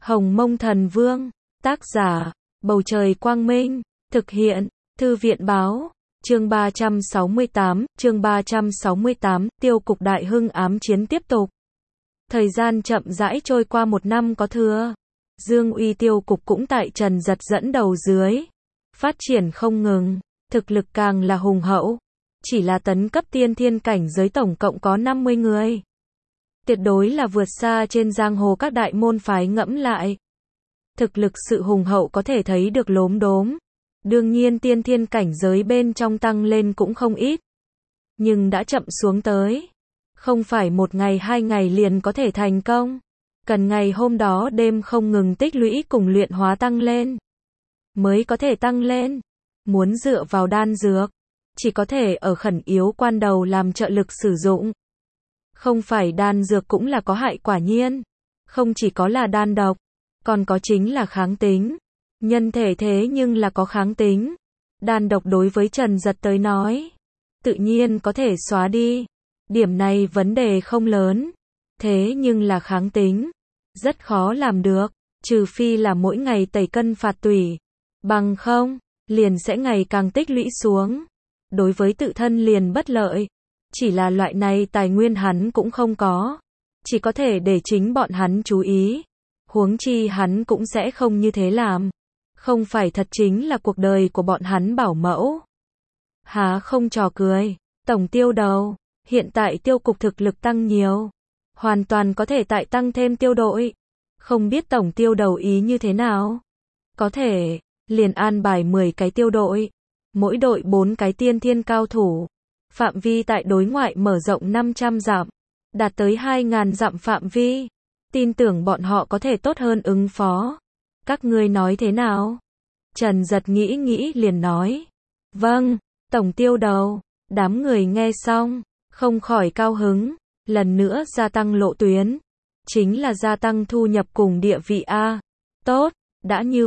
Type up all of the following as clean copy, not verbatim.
Hồng Mông Thần Vương, tác giả, Bầu Trời Quang Minh, thực hiện, Thư viện Báo, chương 368, tiêu cục Đại Hưng ám chiến tiếp tục. Thời gian chậm rãi trôi qua 1 năm có thừa. Dương uy tiêu cục cũng tại Trần Giật dẫn đầu dưới. Phát triển không ngừng, thực lực càng là hùng hậu. Chỉ là tấn cấp tiên thiên cảnh giới tổng cộng có 50 người. Tuyệt đối là vượt xa trên giang hồ các đại môn phái ngẫm lại. Thực lực sự hùng hậu có thể thấy được lốm đốm. Đương nhiên tiên thiên cảnh giới bên trong tăng lên cũng không ít. Nhưng đã chậm xuống tới. Không phải 1 ngày 2 ngày liền có thể thành công. Cần ngày hôm đó đêm không ngừng tích lũy cùng luyện hóa tăng lên. Mới có thể tăng lên. Muốn dựa vào đan dược. Chỉ có thể ở khẩn yếu quan đầu làm trợ lực sử dụng. Không phải đan dược cũng là có hại quả nhiên. Không chỉ có là đan độc. Còn có chính là kháng tính. Nhân thể thế nhưng là có kháng tính. Đan độc đối với Trần Giật tới nói. Tự nhiên có thể xóa đi. Điểm này vấn đề không lớn. Thế nhưng là kháng tính. Rất khó làm được. Trừ phi là mỗi ngày tẩy cân phạt tủy. Bằng không, liền sẽ ngày càng tích lũy xuống. Đối với tự thân liền bất lợi. Chỉ là loại này tài nguyên hắn cũng không có. Chỉ có thể để chính bọn hắn chú ý. Huống chi hắn cũng sẽ không như thế làm. Không phải thật chính là cuộc đời của bọn hắn bảo mẫu. Há không trò cười. Tổng tiêu đầu. Hiện tại tiêu cục thực lực tăng nhiều. Hoàn toàn có thể tại tăng thêm tiêu đội. Không biết tổng tiêu đầu ý như thế nào. Có thể, liền an bài 10 cái tiêu đội. Mỗi đội 4 cái tiên thiên cao thủ. Phạm vi tại đối ngoại mở rộng 500 dặm. Đạt tới 2.000 dặm phạm vi. Tin tưởng bọn họ có thể tốt hơn ứng phó. Các ngươi nói thế nào? Trần Giật nghĩ liền nói. Vâng, tổng tiêu đầu. Đám người nghe xong, không khỏi cao hứng. Lần nữa gia tăng lộ tuyến. Chính là gia tăng thu nhập cùng địa vị A. Tốt, đã như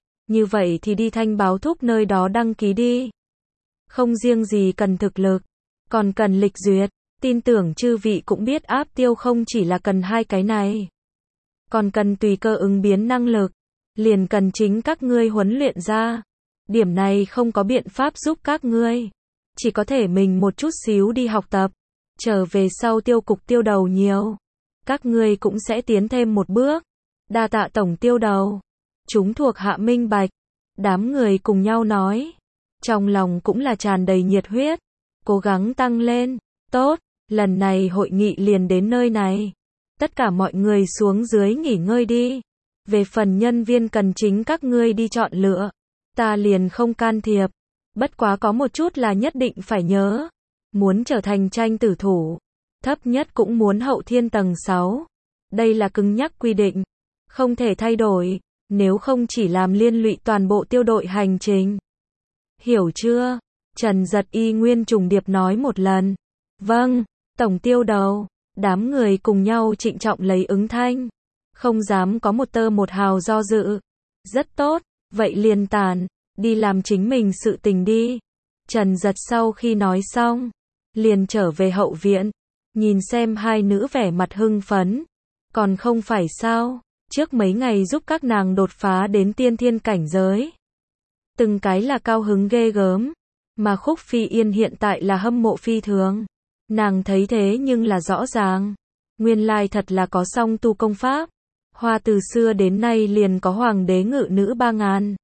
vậy thì đi Thanh Báo Thúc nơi đó đăng ký đi. Không riêng gì cần thực lực, còn cần lịch duyệt. Tin tưởng chư vị cũng biết áp tiêu không chỉ là cần 2 cái này. Còn cần tùy cơ ứng biến năng lực. Liền cần chính các ngươi huấn luyện ra. Điểm này không có biện pháp giúp các ngươi. Chỉ có thể mình một chút xíu đi học tập. Trở về sau tiêu cục tiêu đầu nhiều. Các ngươi cũng sẽ tiến thêm một bước. Đa tạ tổng tiêu đầu. Chúng thuộc hạ minh bạch. Đám người cùng nhau nói. Trong lòng cũng là tràn đầy nhiệt huyết. Cố gắng tăng lên. Tốt, lần này hội nghị liền đến nơi này. Tất cả mọi người xuống dưới nghỉ ngơi đi. Về phần nhân viên cần chính các ngươi đi chọn lựa. Ta liền không can thiệp. Bất quá có một chút là nhất định phải nhớ. Muốn trở thành tranh tử thủ. Thấp nhất cũng muốn hậu thiên tầng 6. Đây là cứng nhắc quy định. Không thể thay đổi. Nếu không chỉ làm liên lụy toàn bộ tiêu đội hành trình. Hiểu chưa? Trần Giật y nguyên trùng điệp nói một lần. Vâng, tổng tiêu đầu. Đám người cùng nhau trịnh trọng lấy ứng thanh. Không dám có một tơ một hào do dự. Rất tốt, vậy liền tản. Đi làm chính mình sự tình đi. Trần Giật sau khi nói xong. Liền trở về hậu viện. Nhìn xem hai nữ vẻ mặt hưng phấn. Còn không phải sao. Trước mấy ngày giúp các nàng đột phá đến tiên thiên cảnh giới. Từng cái là cao hứng ghê gớm. Mà Khúc Phi Yên hiện tại là hâm mộ phi thường. Nàng thấy thế nhưng là rõ ràng. Nguyên lai thật là có song tu công pháp. Hoa từ xưa đến nay liền có hoàng đế ngự nữ 3000.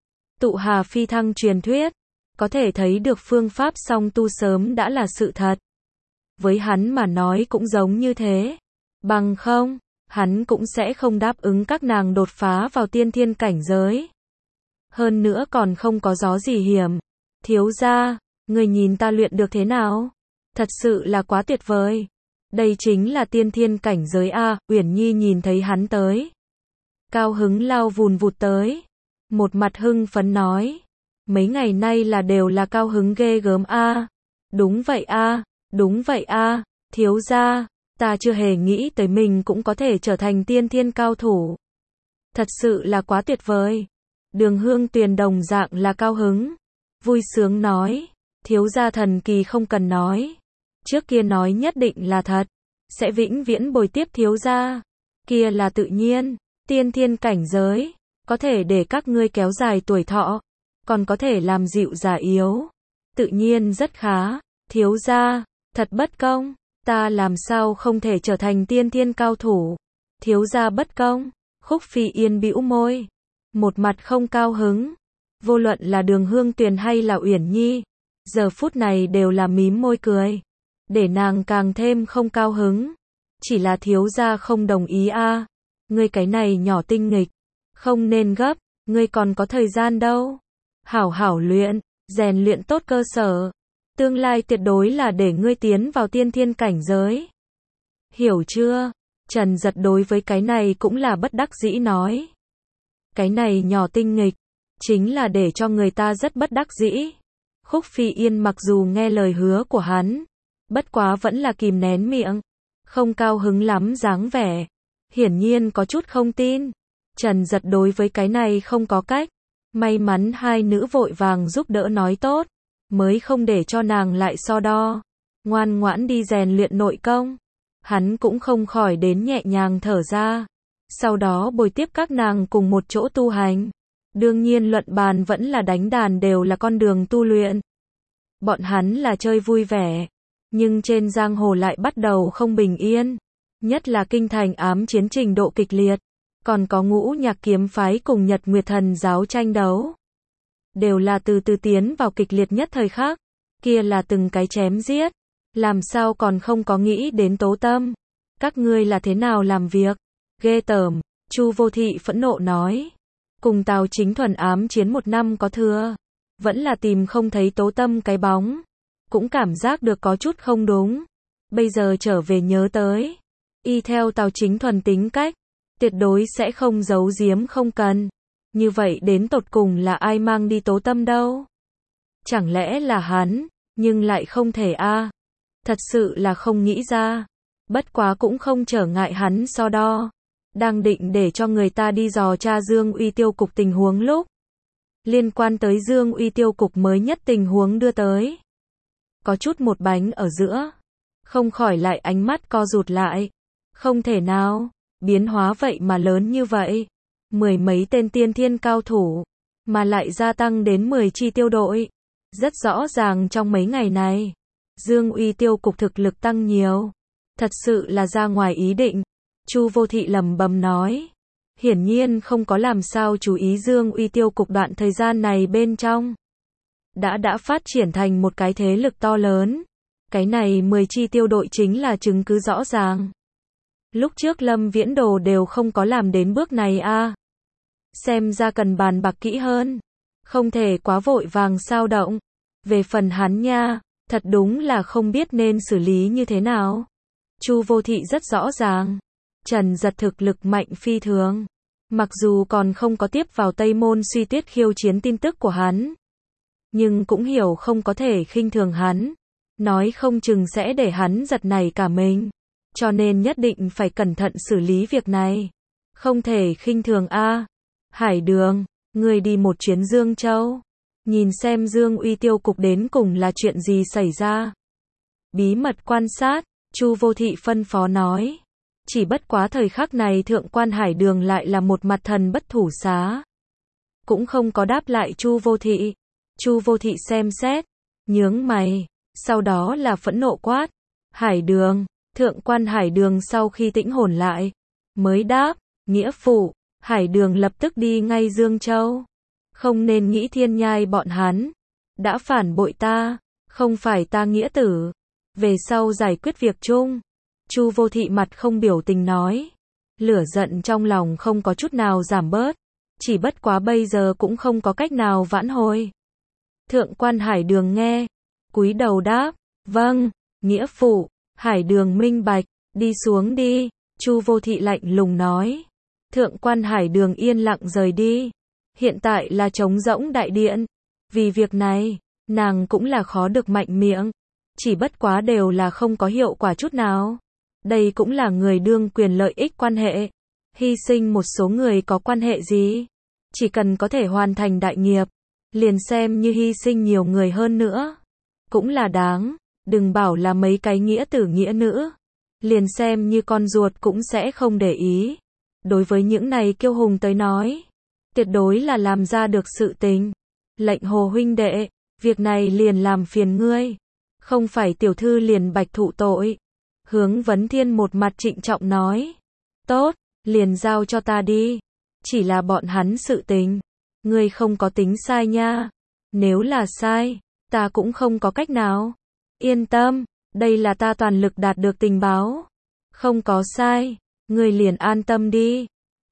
Tụ hà phi thăng truyền thuyết. Có thể thấy được phương pháp song tu sớm đã là sự thật. Với hắn mà nói cũng giống như thế. Bằng không, hắn cũng sẽ không đáp ứng các nàng đột phá vào tiên thiên cảnh giới. Hơn nữa còn không có gió gì hiểm. Thiếu gia, người nhìn ta luyện được thế nào? Thật sự là quá tuyệt vời. Đây chính là tiên thiên cảnh giới A. Uyển Nhi nhìn thấy hắn tới. Cao hứng lao vùn vụt tới. Một mặt hưng phấn nói. Mấy ngày nay là đều là cao hứng ghê gớm A. Đúng vậy A, đúng vậy A. Thiếu gia, ta chưa hề nghĩ tới mình cũng có thể trở thành tiên thiên cao thủ. Thật sự là quá tuyệt vời. Đường Hương Tuyền đồng dạng là cao hứng. Vui sướng nói. Thiếu gia thần kỳ không cần nói. Trước kia nói nhất định là thật. Sẽ vĩnh viễn bồi tiếp thiếu gia. Kia là tự nhiên. Tiên thiên cảnh giới, có thể để các ngươi kéo dài tuổi thọ, còn có thể làm dịu già yếu. Tự nhiên rất khá, thiếu gia, thật bất công, ta làm sao không thể trở thành tiên thiên cao thủ. Thiếu gia bất công, Khúc Phi Yên bĩu môi, một mặt không cao hứng. Vô luận là Đường Hương Tuyền hay là Uyển Nhi, giờ phút này đều là mím môi cười, để nàng càng thêm không cao hứng. Chỉ là thiếu gia không đồng ý a. Ngươi cái này nhỏ tinh nghịch, không nên gấp, ngươi còn có thời gian đâu. Hảo hảo luyện, rèn luyện tốt cơ sở, tương lai tuyệt đối là để ngươi tiến vào tiên thiên cảnh giới. Hiểu chưa? Trần Giật đối với cái này cũng là bất đắc dĩ nói. Cái này nhỏ tinh nghịch, chính là để cho người ta rất bất đắc dĩ. Khúc Phi Yên mặc dù nghe lời hứa của hắn, bất quá vẫn là kìm nén miệng, không cao hứng lắm dáng vẻ. Hiển nhiên có chút không tin. Trần Giật đối với cái này không có cách. May mắn hai nữ vội vàng giúp đỡ nói tốt, mới không để cho nàng lại so đo. Ngoan ngoãn đi rèn luyện nội công. Hắn cũng không khỏi đến nhẹ nhàng thở ra. Sau đó bồi tiếp các nàng cùng một chỗ tu hành. Đương nhiên luận bàn vẫn là đánh đàn đều là con đường tu luyện. Bọn hắn là chơi vui vẻ, nhưng trên giang hồ lại bắt đầu không bình yên. Nhất là kinh thành ám chiến trình độ kịch liệt, còn có Ngũ Nhạc kiếm phái cùng Nhật Nguyệt thần giáo tranh đấu. Đều là từ từ tiến vào kịch liệt nhất thời khắc, kia là từng cái chém giết. Làm sao còn không có nghĩ đến Tố Tâm? Các ngươi là thế nào làm việc? Ghê tởm, Chu Vô Thị phẫn nộ nói. Cùng Tào Chính Thuần ám chiến 1 năm có thừa, vẫn là tìm không thấy Tố Tâm cái bóng. Cũng cảm giác được có chút không đúng. Bây giờ trở về nhớ tới, y theo Tào Chính Thuần tính cách, tuyệt đối sẽ không giấu giếm không cần. Như vậy đến tột cùng là ai mang đi Tố Tâm đâu? Chẳng lẽ là hắn, nhưng lại không thể a. Thật sự là không nghĩ ra. Bất quá cũng không trở ngại hắn so đo. Đang định để cho người ta đi dò tra Dương Uy tiêu cục tình huống lúc. Liên quan tới Dương Uy tiêu cục mới nhất tình huống đưa tới. Có chút một bánh ở giữa. Không khỏi lại ánh mắt co rụt lại. Không thể nào, biến hóa vậy mà lớn như vậy. 10 mấy tên tiên thiên cao thủ, mà lại gia tăng đến 10 chi tiêu đội. Rất rõ ràng trong mấy ngày này, Dương Uy tiêu cục thực lực tăng nhiều. Thật sự là ra ngoài ý định. Chu Vô Thị lẩm bẩm nói. Hiển nhiên không có làm sao chú ý Dương Uy tiêu cục đoạn thời gian này bên trong. Đã phát triển thành một cái thế lực to lớn. Cái này 10 chi tiêu đội chính là chứng cứ rõ ràng. Lúc trước Lâm Viễn Đồ đều không có làm đến bước này a. Xem ra cần bàn bạc kỹ hơn. Không thể quá vội vàng xao động. Về phần hắn nha, thật đúng là không biết nên xử lý như thế nào. Chu Vô Thị rất rõ ràng. Trần Giật thực lực mạnh phi thường. Mặc dù còn không có tiếp vào Tây Môn Suy Tuyết khiêu chiến tin tức của hắn, nhưng cũng hiểu không có thể khinh thường hắn. Nói không chừng sẽ để hắn giật nảy cả mình. Cho nên nhất định phải cẩn thận xử lý việc này. Không thể khinh thường a. Hải Đường, ngươi đi một chuyến Dương Châu. Nhìn xem Dương Uy tiêu cục đến cùng là chuyện gì xảy ra. Bí mật quan sát, Chu Vô Thị phân phó nói. Chỉ bất quá thời khắc này thượng quan Hải Đường lại là một mặt thần bất thủ xá. Cũng không có đáp lại Chu Vô Thị. Chu Vô Thị xem xét, nhướng mày, sau đó là phẫn nộ quát. Hải Đường, thượng quan Hải Đường sau khi tĩnh hồn lại, mới đáp, nghĩa phụ. Hải Đường lập tức đi ngay Dương Châu. Không nên nghĩ Thiên Nhai bọn hắn đã phản bội ta, không phải ta nghĩa tử. Về sau giải quyết việc chung. Chu Vô Thị mặt không biểu tình nói. Lửa giận trong lòng không có chút nào giảm bớt. Chỉ bất quá bây giờ cũng không có cách nào vãn hồi. Thượng quan Hải Đường nghe, cúi đầu đáp, vâng, nghĩa phụ. Hải Đường minh bạch, đi xuống đi. Chu Vô Thị lạnh lùng nói. Thượng quan Hải Đường yên lặng rời đi. Hiện tại là trống rỗng đại điện. Vì việc này, nàng cũng là khó được mạnh miệng. Chỉ bất quá đều là không có hiệu quả chút nào. Đây cũng là người đương quyền lợi ích quan hệ. Hy sinh một số người có quan hệ gì? Chỉ cần có thể hoàn thành đại nghiệp, liền xem như hy sinh nhiều người hơn nữa. Cũng là đáng, đừng bảo là mấy cái nghĩa tử nghĩa nữ. Liền xem như con ruột cũng sẽ không để ý. đối với những này kiêu hùng tới nói, tuyệt đối là làm ra được sự tình. Lệnh Hồ huynh đệ, việc này liền làm phiền ngươi, không phải tiểu thư liền bạch thụ tội. Hướng Vấn Thiên một mặt trịnh trọng nói, tốt, liền giao cho ta đi, chỉ là bọn hắn sự tình, ngươi không có tính sai nha, nếu là sai, ta cũng không có cách nào. Yên tâm, đây là ta toàn lực đạt được tình báo, không có sai, ngươi liền an tâm đi,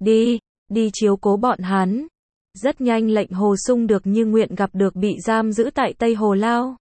đi chiếu cố bọn hắn. Rất nhanh Lệnh Hồ Sung được như nguyện gặp được bị giam giữ tại Tây Hồ Lao.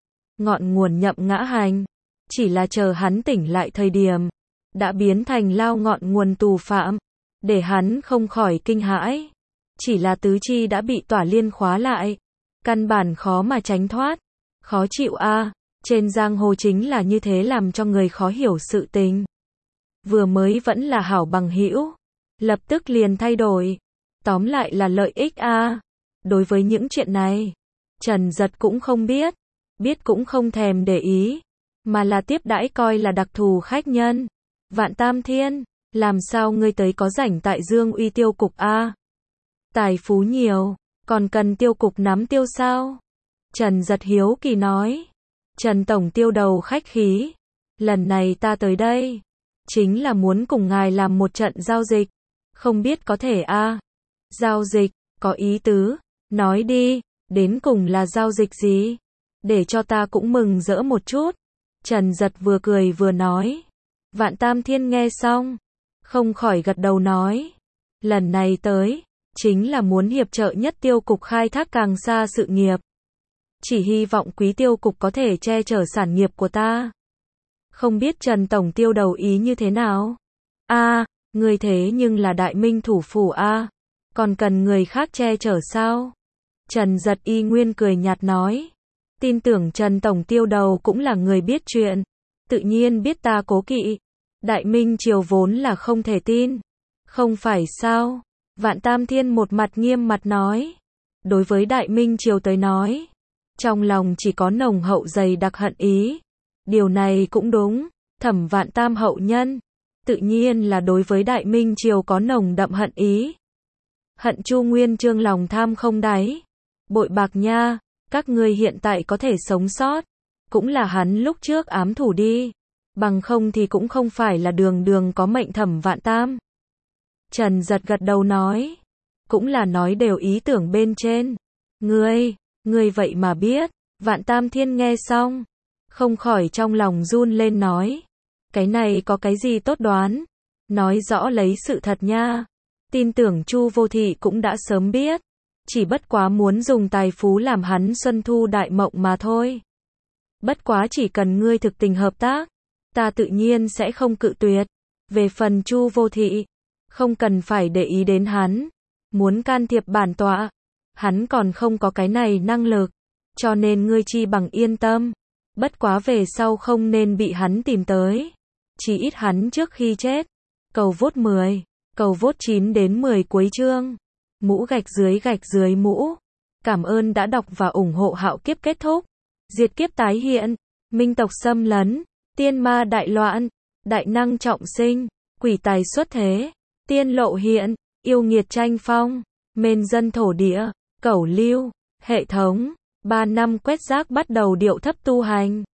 Ngọn nguồn Nhậm Ngã Hành, chỉ là chờ hắn tỉnh lại thời điểm, đã biến thành lao ngọn nguồn tù phạm, để hắn không khỏi kinh hãi. Chỉ là tứ chi đã bị tỏa liên khóa lại, căn bản khó mà tránh thoát. Khó chịu a, trên giang hồ chính là như thế làm cho người khó hiểu sự tình. Vừa mới vẫn là hảo bằng hữu, lập tức liền thay đổi. Tóm lại là lợi ích a. Đối với những chuyện này, Trần Giật cũng không biết, cũng không thèm để ý, mà là tiếp đãi coi là đặc thù khách nhân. Vạn Tam Thiên, làm sao ngươi tới có rảnh tại Dương Uy tiêu cục a? Tài phú nhiều, còn cần tiêu cục nắm tiêu sao? Trần Giật hiếu kỳ nói. Trần Tổng Tiêu đầu khách khí, lần này ta tới đây, chính là muốn cùng ngài làm một trận giao dịch, không biết có thể a? Giao dịch, có ý tứ, nói đi, đến cùng là giao dịch gì? Để cho ta cũng mừng rỡ một chút. Trần Giật vừa cười vừa nói. Vạn Tam Thiên nghe xong, không khỏi gật đầu nói. Lần này tới, chính là muốn hiệp trợ Nhất Tiêu cục khai thác càng xa sự nghiệp. Chỉ hy vọng Quý Tiêu cục có thể che chở sản nghiệp của ta. Không biết Trần Tổng Tiêu đầu ý như thế nào? A, người thế nhưng là Đại Minh thủ phủ a, còn cần người khác che chở sao? Trần Giật y nguyên cười nhạt nói. Tin tưởng Trần Tổng Tiêu đầu cũng là người biết chuyện, tự nhiên biết ta cố kỵ. Đại Minh triều vốn là không thể tin, không phải sao? Vạn Tam Thiên một mặt nghiêm mặt nói. Đối với Đại Minh triều tới nói, trong lòng chỉ có nồng hậu dày đặc hận ý. Điều này cũng đúng, Thẩm Vạn Tam hậu nhân, tự nhiên là đối với Đại Minh triều có nồng đậm hận ý. Hận Chu Nguyên Chương lòng tham không đáy. Bội bạc nha, các ngươi hiện tại có thể sống sót, cũng là hắn lúc trước ám thủ đi, bằng không thì cũng không phải là đường đường có mệnh Thẩm Vạn Tam. Trần Giật gật đầu nói, cũng là nói đều ý tưởng bên trên. Ngươi vậy mà biết? Vạn Tam Thiên nghe xong, không khỏi trong lòng run lên nói, cái này có cái gì tốt đoán, nói rõ lấy sự thật nha. Tin tưởng Chu Vô Thị cũng đã sớm biết, chỉ bất quá muốn dùng tài phú làm hắn xuân thu đại mộng mà thôi. Bất quá chỉ cần ngươi thực tình hợp tác, ta tự nhiên sẽ không cự tuyệt. Về phần Chu Vô Thị, không cần phải để ý đến hắn, muốn can thiệp bản tọa, hắn còn không có cái này năng lực, cho nên ngươi chi bằng yên tâm. Bất quá về sau không nên bị hắn tìm tới, chỉ ít hắn trước khi chết. Cầu vote 10, cầu vote 9 đến 10 cuối chương. Mũ gạch dưới mũ. Cảm ơn đã đọc và ủng hộ. Hạo kiếp kết thúc, diệt kiếp tái hiện, minh tộc xâm lấn, tiên ma đại loạn, đại năng trọng sinh, quỷ tài xuất thế, tiên lộ hiện, yêu nghiệt tranh phong, mên dân thổ địa, cẩu lưu, hệ thống. 3 năm quét rác bắt đầu điệu thấp tu hành.